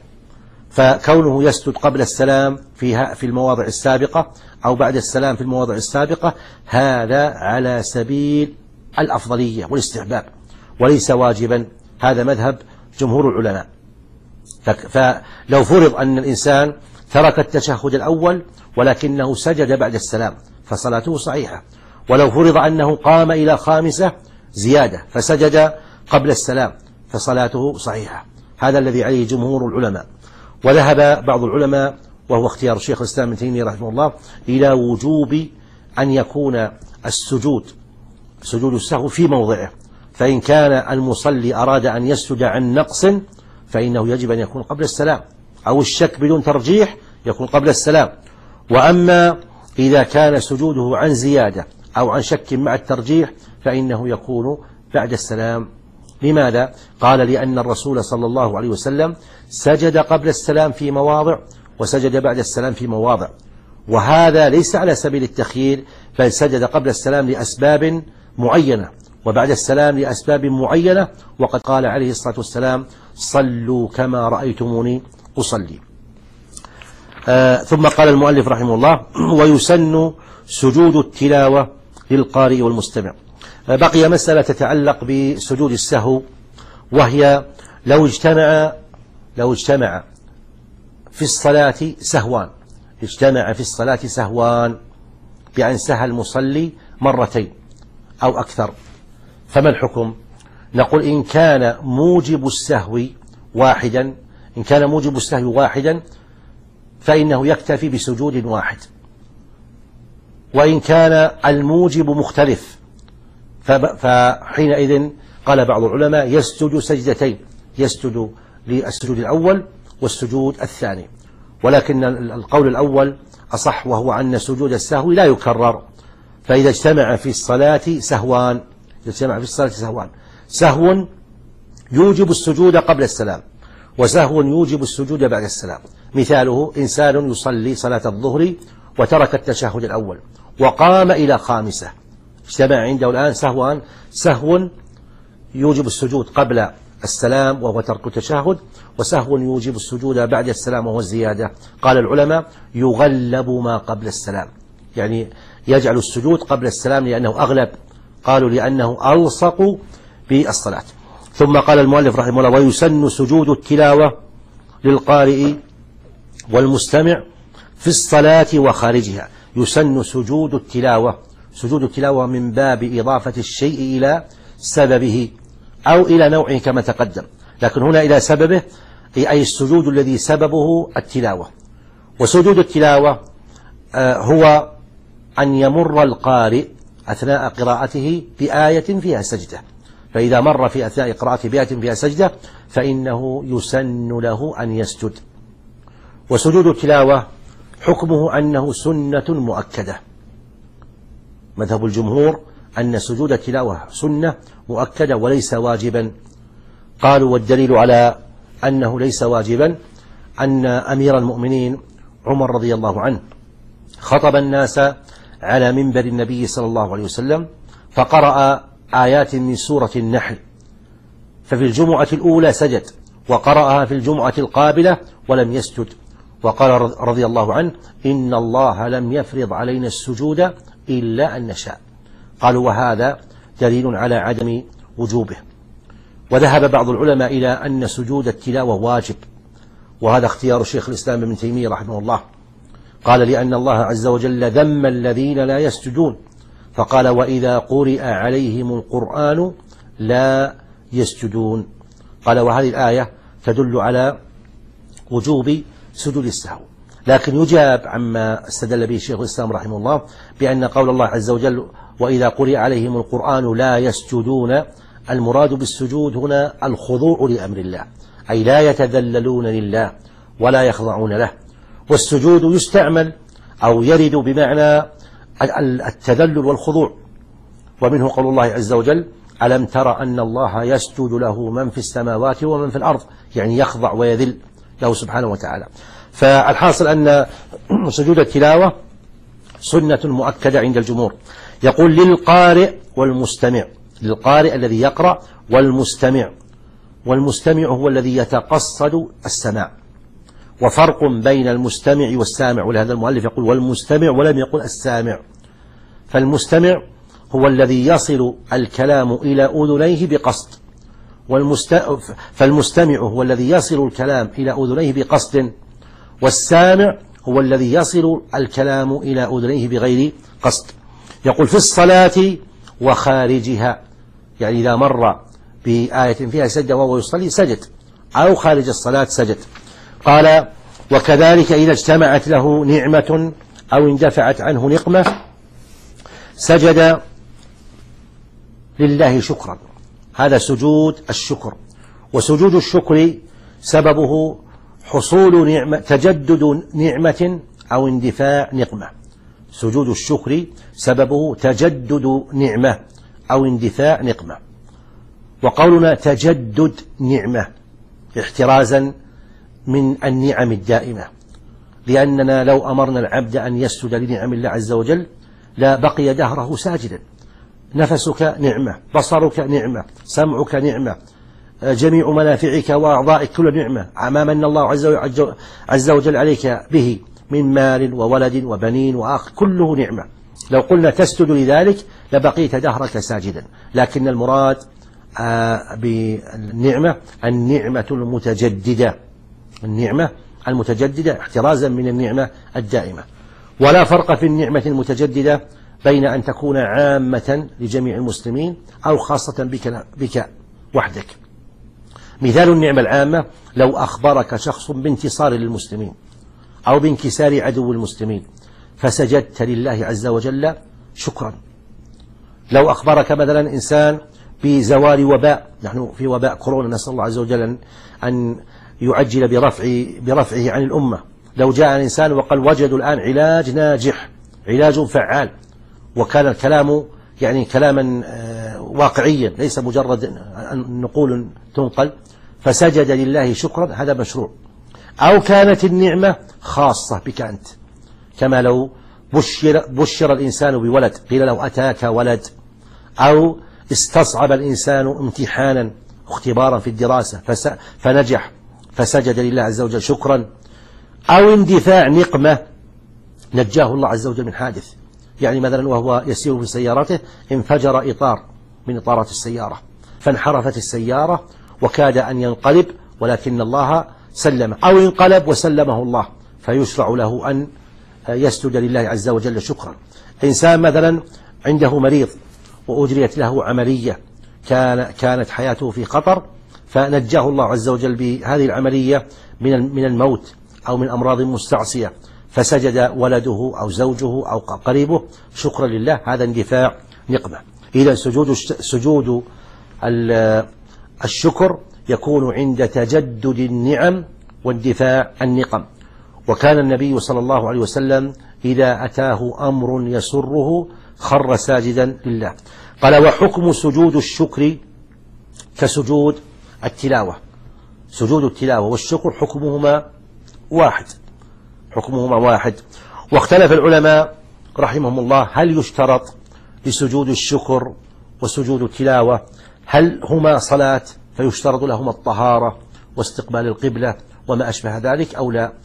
فكونه يسجد قبل السلام فيها في المواضع السابقة أو بعد السلام في المواضع السابقة هذا على سبيل الأفضلية والاستحباب وليس واجبا. هذا مذهب جمهور العلماء. فلو فرض أن الإنسان ترك التشهد الأول ولكنه سجد بعد السلام فصلاته صحيحة، ولو فرض أنه قام إلى خامسة زيادة فسجد قبل السلام فصلاته صحيحة. هذا الذي عليه جمهور العلماء. وذهب بعض العلماء وهو اختيار الشيخ الإسلام ابن تيمية رحمه الله إلى وجوب أن يكون السجود سجود السهو في موضعه. فإن كان المصلي أراد أن يسجد عن نقص فإنه يجب أن يكون قبل السلام، أو الشك بدون ترجيح يكون قبل السلام. وأما إذا كان سجوده عن زيادة أو عن شك مع الترجيح فإنه يكون بعد السلام. لماذا؟ قال: لأن الرسول صلى الله عليه وسلم سجد قبل السلام في مواضع وسجد بعد السلام في مواضع، وهذا ليس على سبيل التخيير، بل سجد قبل السلام لأسباب معينة وبعد السلام لأسباب معينة. وقد قال عليه الصلاة والسلام: صلوا كما رأيتموني أصلي. آه ثم قال المؤلف رحمه الله: ويسن سجود التلاوة للقارئ والمستمع. آه بقي مسألة تتعلق بسجود السهو، وهي لو اجتمع لو اجتمع في الصلاة سهوان اجتمع في الصلاة سهوان بأن سهى المصلي مرتين أو أكثر، فما الحكم؟ نقول: إن كان موجب السهو واحدا إن كان موجب السهو واحدا فإنه يكتفي بسجود واحد، وإن كان الموجب مختلف فحينئذ قال بعض العلماء يسجد سجدتين، يسجد للسجود الأول والسجود الثاني، ولكن القول الأول أصح، وهو أن سجود السهو لا يكرر، فإذا اجتمع في الصلاة سهوان، إذا اجتمع في الصلاة سهوان، سهو يوجب السجود قبل السلام، وسهو يوجب السجود بعد السلام. مثاله إنسان يصلي صلاة الظهر وترك التشهد الأول وقام إلى خامسة، اجتمع عنده الآن سهوان، سهو يوجب السجود قبل السلام وهو ترك التشهد، وسهو يوجب السجود بعد السلام وهو الزيادة. قال العلماء يغلب ما قبل السلام، يعني يجعل السجود قبل السلام لأنه أغلب، قالوا لأنه ألصق بالصلاة. ثم قال المؤلف رحمه الله ويسن سجود التلاوة للقارئ والمستمع في الصلاة وخارجها. يسن سجود التلاوة، سجود التلاوة من باب إضافة الشيء إلى سببه أو إلى نوعه كما تقدم، لكن هنا إلى سببه، أي السجود الذي سببه التلاوة. وسجود التلاوة هو أن يمر القارئ أثناء قراءته بآية فيها سجدة، فإذا مر في أثناء قراءته بآية فيها سجدة فإنه يسن له أن يسجد. وسجود التلاوة حكمه أنه سنة مؤكدة، مذهب الجمهور أن سجود التلاوة سنة مؤكدة وليس واجبا. قالوا والدليل على أنه ليس واجبا أن أمير المؤمنين عمر رضي الله عنه خطب الناس على منبر النبي صلى الله عليه وسلم فقرأ آيات من سورة النحل، ففي الجمعة الأولى سجد، وقرأها في الجمعة القابلة ولم يسجد، وقال رضي الله عنه إن الله لم يفرض علينا السجود إلا أن نشاء. قالوا وهذا دليل على عدم وجوبه. وذهب بعض العلماء إلى أن سجود التلاوة واجب، وهذا اختيار شيخ الإسلام ابن تيمية رحمه الله، قال لأن الله عز وجل ذم الذين لا يسجدون، فقال وإذا قرئ عليهم القرآن لا يسجدون. قال وهذه الآية تدل على وجوب سجود السهو، لكن يجاب عما استدل به شيخ الإسلام رحمه الله بأن قول الله عز وجل وإذا قرئ عليهم القرآن لا يسجدون، المراد بالسجود هنا الخضوع لأمر الله، أي لا يتذللون لله ولا يخضعون له. والسجود يستعمل أو يرد بمعنى التذلل والخضوع، ومنه قول الله عز وجل ألم تر أن الله يسجد له من في السماوات ومن في الأرض، يعني يخضع ويذل له سبحانه وتعالى. فالحاصل أن سجود التلاوة سنة مؤكدة عند الجمهور. يقول للقارئ والمستمع، للقارئ الذي يقرأ والمستمع، والمستمع هو الذي يتقصد السماع، وفرق بين المستمع والسامع، ولهذا المؤلف يقول والمستمع ولم يقل السامع. فالمستمع هو الذي يصل الكلام إلى أذنيه بقصد، والمست... فالمستمع هو الذي يصل الكلام إلى أذنيه بقصد، والسامع هو الذي يصل الكلام إلى أذنيه بغير قصد. يقول في الصلاة وخارجها، يعني إذا مر بآية فيها سجدة وهو يصلي سجد، أو خارج الصلاة سجد. قال وكذلك إذا اجتمعت له نعمة أو اندفعت عنه نقمة سجد لله شكرا، هذا سجود الشكر. وسجود الشكر سببه حصول نعمة، تجدد نعمة أو اندفاع نقمة. سجود الشكر سببه تجدد نعمة أو اندفاع نقمة. وقولنا تجدد نعمة احترازا من النعم الدائمة، لأننا لو أمرنا العبد أن يسجد لنعم الله عز وجل لا بقي دهره ساجدا. نفسك نعمة، بصرك نعمة، سمعك نعمة، جميع منافعك وأعضائك كل نعمة، ما من الله عز وجل عليك به من مال وولد وبنين وأخ، كله نعمة. لو قلنا تسجد لذلك لبقيت دهرك ساجدا، لكن المراد بالنعمة النعمة المتجددة، النعمة المتجددة احترازا من النعمة الدائمة. ولا فرق في النعمة المتجددة بين أن تكون عامة لجميع المسلمين أو خاصة بك, بك وحدك. مثال النعمة العامة لو أخبرك شخص بانتصار للمسلمين أو بانكسار عدو المسلمين فسجدت لله عز وجل شكرا، لو أخبرك مثلا إنسان بزوال وباء، نحن في وباء كورونا، نسأل الله عز وجل أن يعجل برفع برفعه عن الأمة. لو جاء الإنسان وقال وجدوا الآن علاج ناجح، علاج فعال، وكان الكلام يعني كلاما واقعيا ليس مجرد نقول تنقل، فسجد لله شكرا، هذا مشروع. أو كانت النعمة خاصة بك أنت، كما لو بشر, بشر الإنسان بولد، قيل له أتاك ولد، أو استصعب الإنسان امتحانا اختبارا في الدراسة فنجح فسجد لله عز وجل شكرا. أو اندفاع نقمة نجاه الله عز وجل من حادث، يعني مثلا وهو يسير في سيارته انفجر إطار من إطارات السيارة فانحرفت السيارة وكاد أن ينقلب، ولكن الله سلم، أو انقلب وسلمه الله، فيشرع له أن يسجد لله عز وجل شكرا. إنسان مثلا عنده مريض وأجريت له عملية كان كانت حياته في خطر، فنجاه الله عز وجل بهذه العملية من من الموت أو من أمراض مستعصية، فسجد ولده أو زوجه أو قريبه شكرا لله، هذا اندفاع نقمة. إذا سجود سجود الشكر يكون عند تجدد النعم واندفاع النقم. وكان النبي صلى الله عليه وسلم إذا أتاه أمر يسره خر ساجدا لله. قال وحكم سجود الشكر كسجود التلاوة. سجود التلاوة والشكر حكمهما واحد حكمهما واحد واختلف العلماء رحمهم الله هل يشترط لسجود الشكر وسجود التلاوة هل هما صلاة فيشترط لهما الطهارة واستقبال القبلة وما أشبه ذلك أو لا.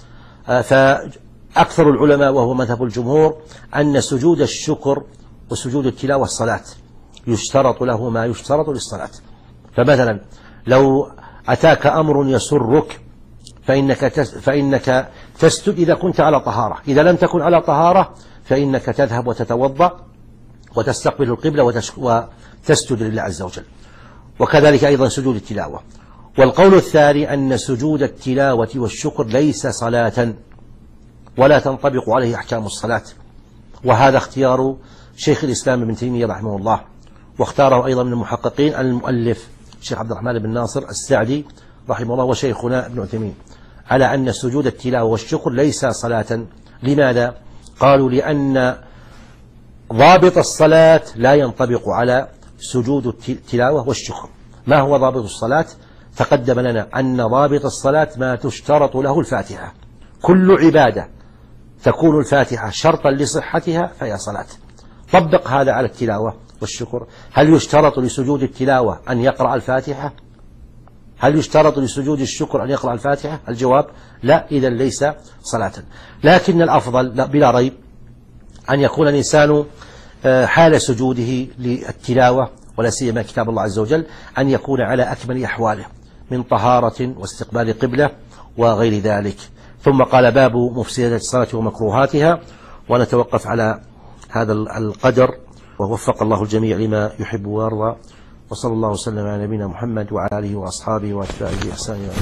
فأكثر العلماء وهو مذهب الجمهور أن سجود الشكر وسجود التلاوة الصلاة يشترط له ما يشترط للصلاة. فمثلا لو أتاك أمر يسرك فإنك فإنك تسجد إذا كنت على طهارة، إذا لم تكن على طهارة فإنك تذهب وتتوضأ وتستقبل القبلة وتسجد لله عز وجل. وكذلك أيضا سجود التلاوة. والقول الثاني أن سجود التلاوة والشكر ليس صلاة ولا تنطبق عليه أحكام الصلاة، وهذا اختيار شيخ الإسلام ابن تيمية رحمه الله، واختاره أيضا من المحققين المؤلف الشيخ عبد الرحمن بن ناصر السعدي رحمه الله وشيخنا ابن عثيمين، على أن سجود التلاوة والشكر ليس صلاة. لماذا؟ قالوا لأن ضابط الصلاة لا ينطبق على سجود التلاوة والشكر. ما هو ضابط الصلاة؟ تقدم لنا أن ضابط الصلاة ما تشترط له الفاتحة. كل عبادة تكون الفاتحة شرطا لصحتها فهي صلاة. طبق هذا على التلاوة والشكر. هل يشترط لسجود التلاوة أن يقرأ الفاتحة؟ هل يشترط لسجود الشكر أن يقرأ الفاتحة؟ الجواب لا، إذا ليس صلاة. لكن الأفضل بلا ريب أن يكون الإنسان حال سجوده للتلاوة ولا سيما كتاب الله عز وجل أن يكون على أكمل أحواله من طهارة واستقبال قبلة وغير ذلك. ثم قال باب مفسدة الصلاة ومكروهاتها، ونتوقف على هذا القدر، ووفق الله الجميع لما يحب ويرضى، وصلى الله وسلم على نبينا محمد وعلى آله وأصحابه وأتباعه بإحسان.